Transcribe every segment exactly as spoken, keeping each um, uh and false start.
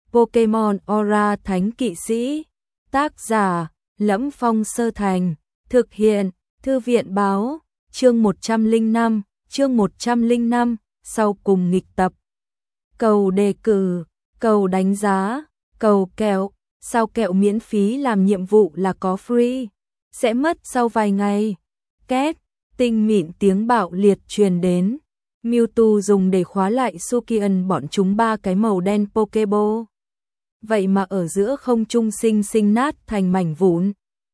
Pokemon Aura Thánh Kỵ Sĩ. Tác giả: Lẫm Phong Sơ Thành. Thực hiện: Thư viện báo. Chương một trăm lẻ năm, chương một trăm lẻ năm, sau cùng nghịch tập. Cầu đề cử, cầu đánh giá, cầu kẹo, sao kẹo miễn phí làm nhiệm vụ là có free, sẽ mất sau vài ngày. Két, tinh mịn tiếng bạo liệt truyền đến. Mewtwo dùng để khóa lại Sukian bọn chúng ba cái màu đen Pokeball. Vậy mà ở giữa không trung sinh sinh nát thành mảnh vụn.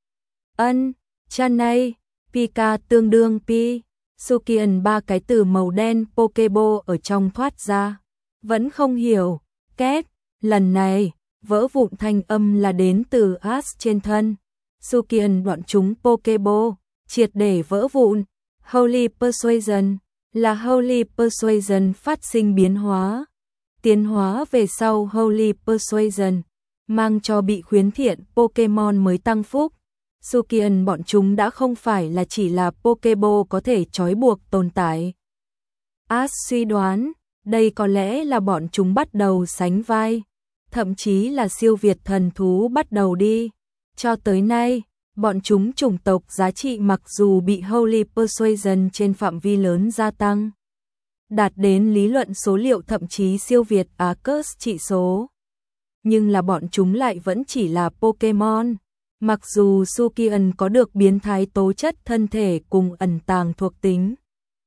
Ân, Chanay, Pika tương đương Pi, Sukian ba cái từ màu đen Pokeball ở trong thoát ra. Vẫn không hiểu. Két, lần này, vỡ vụn thanh âm là đến từ Ash trên thân. Sukian bọn chúng Pokeball, triệt để vỡ vụn. Holy Persuasion, là Holy Persuasion phát sinh biến hóa. Tiến hóa về sau Holy Persuasion, mang cho bị khuyến thiện Pokemon mới tăng phúc. Sukian bọn chúng đã không phải là chỉ là Pokeball có thể trói buộc tồn tại. Ash suy đoán, đây có lẽ là bọn chúng bắt đầu sánh vai, thậm chí là siêu việt thần thú bắt đầu đi. Cho tới nay, bọn chúng chủng tộc giá trị mặc dù bị Holy Persuasion trên phạm vi lớn gia tăng, đạt đến lý luận số liệu thậm chí siêu việt Arceus trị số, nhưng là bọn chúng lại vẫn chỉ là Pokemon. Mặc dù Sukian có được biến thái tố chất thân thể cùng ẩn tàng thuộc tính,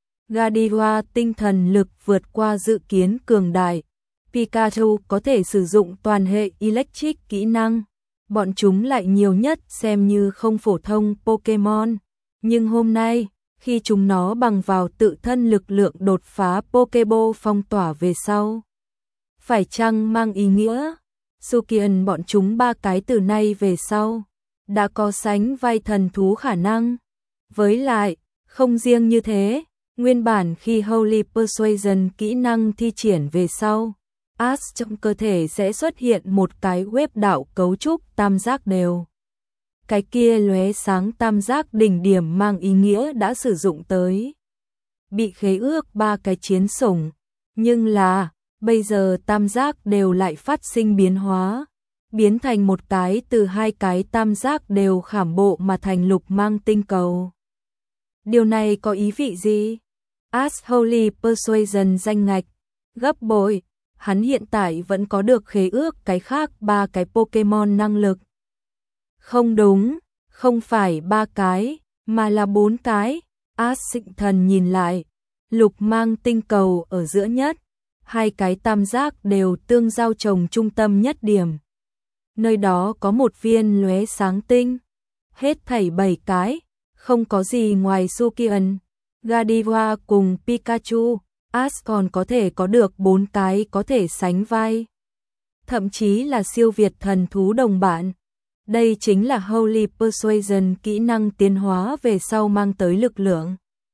Godiva tinh thần lực vượt qua dự kiến cường đại, Pikachu có thể sử dụng toàn hệ Electric kỹ năng, bọn chúng lại nhiều nhất xem như không phổ thông Pokemon. Nhưng hôm nay, khi chúng nó bằng vào tự thân lực lượng đột phá Pokeball phong tỏa về sau, phải chăng mang ý nghĩa Sukian bọn chúng ba cái từ nay về sau đã có sánh vai thần thú khả năng. Với lại, không riêng như thế, nguyên bản khi Holy Persuasion kỹ năng thi triển về sau, Ash trong cơ thể sẽ xuất hiện một cái web đạo cấu trúc tam giác đều. Cái kia lóe sáng tam giác đỉnh điểm mang ý nghĩa đã sử dụng tới. Bị khế ước ba cái chiến sủng, nhưng là, bây giờ tam giác đều lại phát sinh biến hóa, biến thành một cái từ hai cái tam giác đều khảm bộ mà thành lục mang tinh cầu. Điều này có ý vị gì? Ash Holy Persuasion danh ngạch gấp bội, hắn hiện tại vẫn có được khế ước cái khác ba cái Pokemon năng lực. Không đúng, không phải ba cái, mà là bốn cái. Ash Sinh Thần nhìn lại, lục mang tinh cầu ở giữa nhất, hai cái tam giác đều tương giao trồng trung tâm nhất điểm. Nơi đó có một viên lóe sáng tinh, hết thảy bảy cái, không có gì ngoài Sukian, Godiva cùng Pikachu. Ash còn có thể có được bốn cái có thể sánh vai, thậm chí là siêu việt thần thú đồng bạn. Đây chính là Holy Persuasion kỹ năng tiến hóa về sau mang tới lực lượng.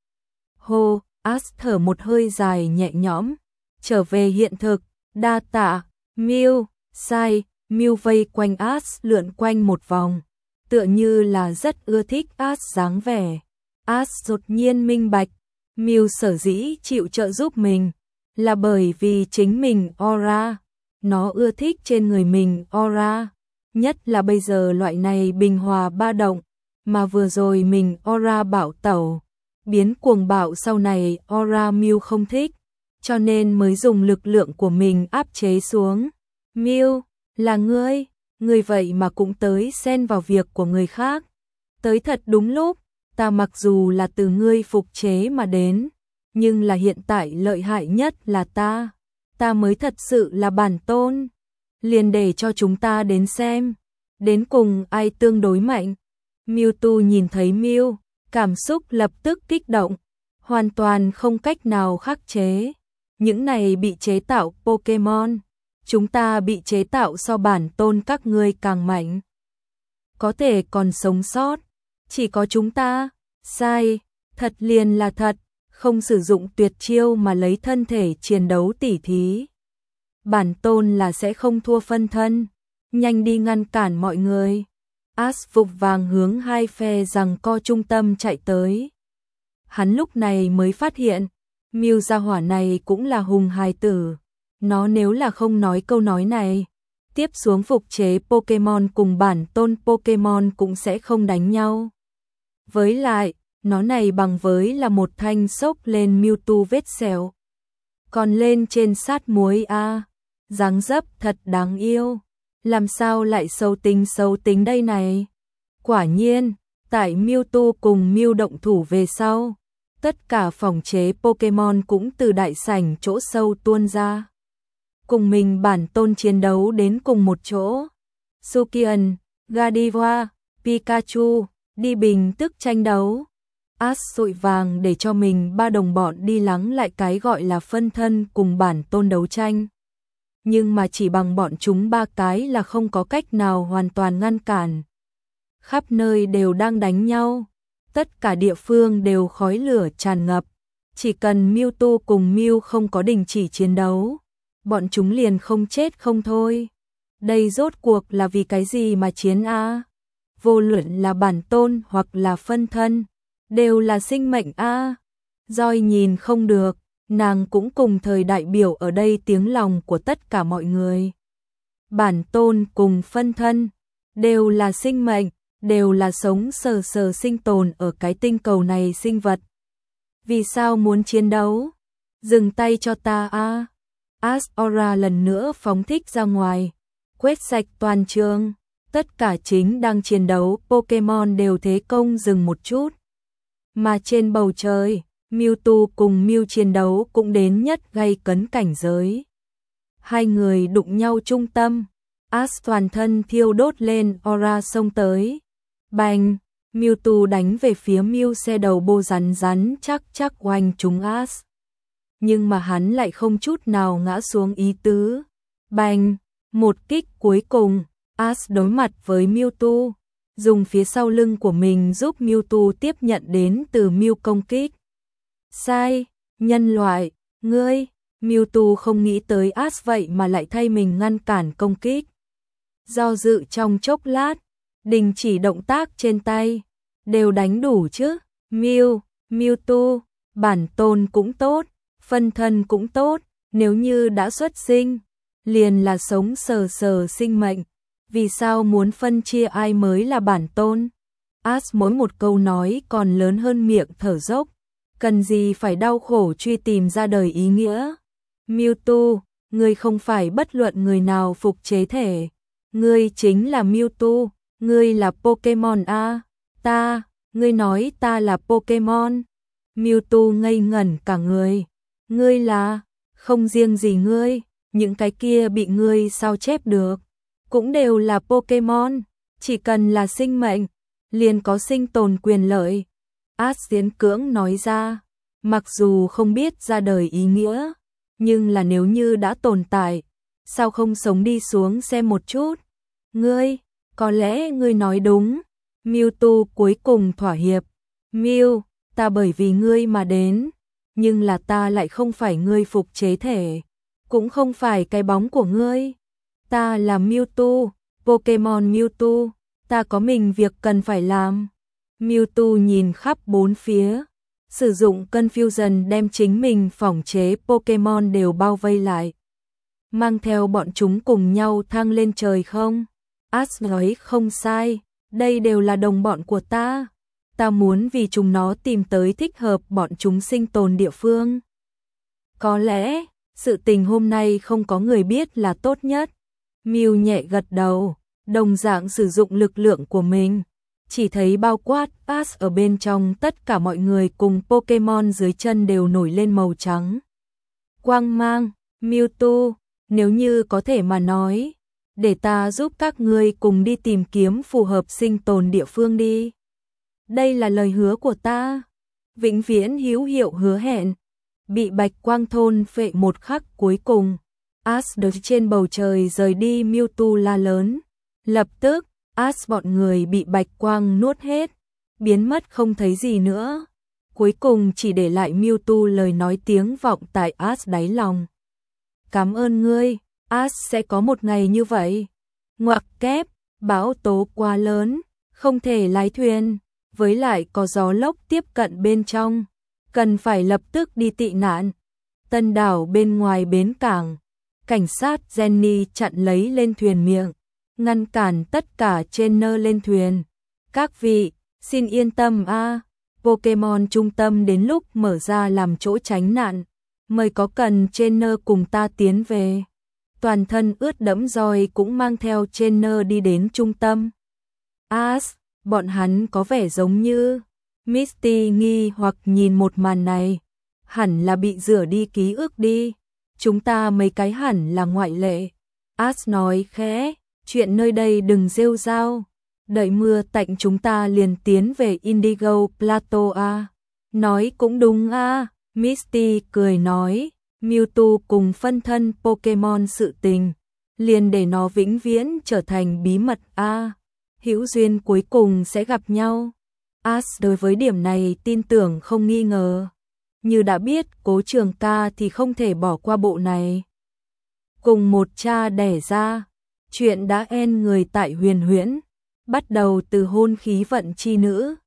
Hô, Ash thở một hơi dài nhẹ nhõm, trở về hiện thực. Đa tạ, Mew. Sai, Mew vây quanh Ash lượn quanh một vòng, tựa như là rất ưa thích Ash dáng vẻ. Ash đột nhiên minh bạch, Mew sở dĩ chịu trợ giúp mình là bởi vì chính mình aura, nó ưa thích trên người mình aura, nhất là bây giờ loại này bình hòa ba động, mà vừa rồi mình aura bạo tẩu, biến cuồng bạo sau này aura Mew không thích, cho nên mới dùng lực lượng của mình áp chế xuống. Mew, là ngươi, ngươi vậy mà cũng tới xen vào việc của người khác, tới thật đúng lúc. Ta mặc dù là từ ngươi phục chế mà đến, nhưng là hiện tại lợi hại nhất là ta. Ta mới thật sự là bản tôn. Liền để cho chúng ta đến xem, đến cùng ai tương đối mạnh. Mewtwo nhìn thấy Mew, cảm xúc lập tức kích động, hoàn toàn không cách nào khắc chế. Những này bị chế tạo Pokemon, chúng ta bị chế tạo so bản tôn các ngươi càng mạnh. Có thể còn sống sót, chỉ có chúng ta. Sai, thật liền là thật, không sử dụng tuyệt chiêu mà lấy thân thể chiến đấu tỉ thí. Bản tôn là sẽ không thua phân thân, nhanh đi ngăn cản mọi người. Ash vụng vàng hướng hai phe giằng co trung tâm chạy tới. Hắn lúc này mới phát hiện, Mew gia hỏa này cũng là hùng hài tử. Nó nếu là không nói câu nói này, Tiếp xuống phục chế Pokemon cùng bản tôn Pokemon cũng sẽ không đánh nhau. Với lại, nó này bằng với là một thanh xốc lên Mewtwo vết sẹo. Còn lên trên sát muối a, dáng dấp thật đáng yêu. Làm sao lại xấu tính xấu tính đây này? Quả nhiên, tại Mewtwo cùng Mew động thủ về sau, tất cả phòng chế Pokemon cũng từ đại sảnh chỗ sâu tuôn ra. Cùng mình bản tôn chiến đấu đến cùng một chỗ. Sukian, Gardevoir, Pikachu, đi bình tức tranh đấu. Ash vội vàng để cho mình ba đồng bọn đi lắng lại cái gọi là phân thân cùng bản tôn đấu tranh. Nhưng mà chỉ bằng bọn chúng ba cái là không có cách nào hoàn toàn ngăn cản. Khắp nơi đều đang đánh nhau, tất cả địa phương đều khói lửa tràn ngập. Chỉ cần Mewtwo cùng Mew không có đình chỉ chiến đấu, bọn chúng liền không chết không thôi. Đây rốt cuộc là vì cái gì mà chiến a? Vô luận là bản tôn hoặc là phân thân, đều là sinh mệnh a. Joy nhìn không được, nàng cũng cùng thời đại biểu ở đây tiếng lòng của tất cả mọi người. Bản tôn cùng phân thân, đều là sinh mệnh, đều là sống sờ sờ sinh tồn ở cái tinh cầu này sinh vật. Vì sao muốn chiến đấu? Dừng tay cho ta a. Azora lần nữa phóng thích ra ngoài, quét sạch toàn trường. Tất cả chính đang chiến đấu Pokemon đều thế công dừng một chút. Mà trên bầu trời, Mewtwo cùng Mew chiến đấu cũng đến nhất gay cấn cảnh giới. Hai người đụng nhau trung tâm, Ash toàn thân thiêu đốt lên aura xông tới. Bành, Mewtwo đánh về phía Mew xe đầu bô rắn rắn chắc chắc oanh trúng Ash. Nhưng mà hắn lại không chút nào ngã xuống ý tứ. Bành, một kích cuối cùng, Ash đối mặt với Mewtwo, dùng phía sau lưng của mình giúp Mewtwo tiếp nhận đến từ Mew công kích. Sai, nhân loại, ngươi, Mewtwo không nghĩ tới Ash vậy mà lại thay mình ngăn cản công kích. Do dự trong chốc lát, đình chỉ động tác trên tay, đều đánh đủ chứ. Mew, Mewtwo, bản tôn cũng tốt, phân thân cũng tốt, nếu như đã xuất sinh, liền là sống sờ sờ sinh mệnh. Vì sao muốn phân chia ai mới là bản tôn? Ash mỗi một câu nói còn lớn hơn miệng thở dốc. Cần gì phải đau khổ truy tìm ra đời ý nghĩa? Mewtwo, ngươi không phải bất luận người nào phục chế thể. Ngươi chính là Mewtwo, ngươi là Pokemon a. Ta, ngươi nói ta là Pokemon. Mewtwo ngây ngẩn cả người. Ngươi là, không riêng gì ngươi, những cái kia bị ngươi sao chép được, cũng đều là Pokemon, chỉ cần là sinh mệnh, liền có sinh tồn quyền lợi. Ash Diễn cưỡng nói ra, mặc dù không biết ra đời ý nghĩa, nhưng là nếu như đã tồn tại, sao không sống đi xuống xem một chút? Ngươi, có lẽ ngươi nói đúng. Mewtwo cuối cùng thỏa hiệp. Mew, ta bởi vì ngươi mà đến, nhưng là ta lại không phải ngươi phục chế thể, cũng không phải cái bóng của ngươi. Ta là Mewtwo, Pokemon Mewtwo, ta có mình việc cần phải làm. Mewtwo nhìn khắp bốn phía, sử dụng Confusion đem chính mình phỏng chế Pokemon đều bao vây lại. Mang theo bọn chúng cùng nhau thăng lên trời không? Ash nói không sai, đây đều là đồng bọn của ta. Ta muốn vì chúng nó tìm tới thích hợp bọn chúng sinh tồn địa phương. Có lẽ, sự tình hôm nay không có người biết là tốt nhất. Mew nhẹ gật đầu, đồng dạng sử dụng lực lượng của mình. Chỉ thấy bao quát Ash ở bên trong tất cả mọi người cùng Pokemon dưới chân đều nổi lên màu trắng. Quang mang, Mewtwo, nếu như có thể mà nói, để ta giúp các ngươi cùng đi tìm kiếm phù hợp sinh tồn địa phương đi. Đây là lời hứa của ta, vĩnh viễn hữu hiệu hứa hẹn. Bị bạch quang thôn phệ một khắc cuối cùng, Ash được trên bầu trời rời đi. Mewtwo la lớn. Lập tức, Ash bọn người bị bạch quang nuốt hết, biến mất không thấy gì nữa. Cuối cùng chỉ để lại Mewtwo lời nói tiếng vọng tại Ash đáy lòng. Cảm ơn ngươi, Ash sẽ có một ngày như vậy. Ngoặc kép, bão tố quá lớn, không thể lái thuyền, với lại có gió lốc tiếp cận bên trong, cần phải lập tức đi tị nạn. Tân đảo bên ngoài bến cảng, Cảnh sát Jenny chặn lấy lên thuyền miệng, ngăn cản tất cả trainer lên thuyền. Các vị, xin yên tâm a, Pokemon trung tâm đến lúc mở ra làm chỗ tránh nạn. Mời có cần trainer cùng ta tiến về. Toàn thân ướt đẫm Joy cũng mang theo trainer đi đến trung tâm. Ash, bọn hắn có vẻ giống như... Misty nghi hoặc nhìn một màn này. Hẳn là bị rửa đi ký ức đi. Chúng ta mấy cái hẳn là ngoại lệ. Ash nói khẽ, chuyện nơi đây đừng rêu rao. Đợi mưa tạnh chúng ta liền tiến về Indigo Plateau a. Nói cũng đúng a, Misty cười nói, Mewtwo cùng phân thân Pokemon sự tình, liền để nó vĩnh viễn trở thành bí mật a. Hữu duyên cuối cùng sẽ gặp nhau. Ash đối với điểm này tin tưởng không nghi ngờ. Như đã biết Cố Trường Ca thì không thể bỏ qua bộ này. Cùng một cha đẻ ra, chuyện đã en người tại Huyền Huyễn, bắt đầu từ hôn khí vận chi nữ.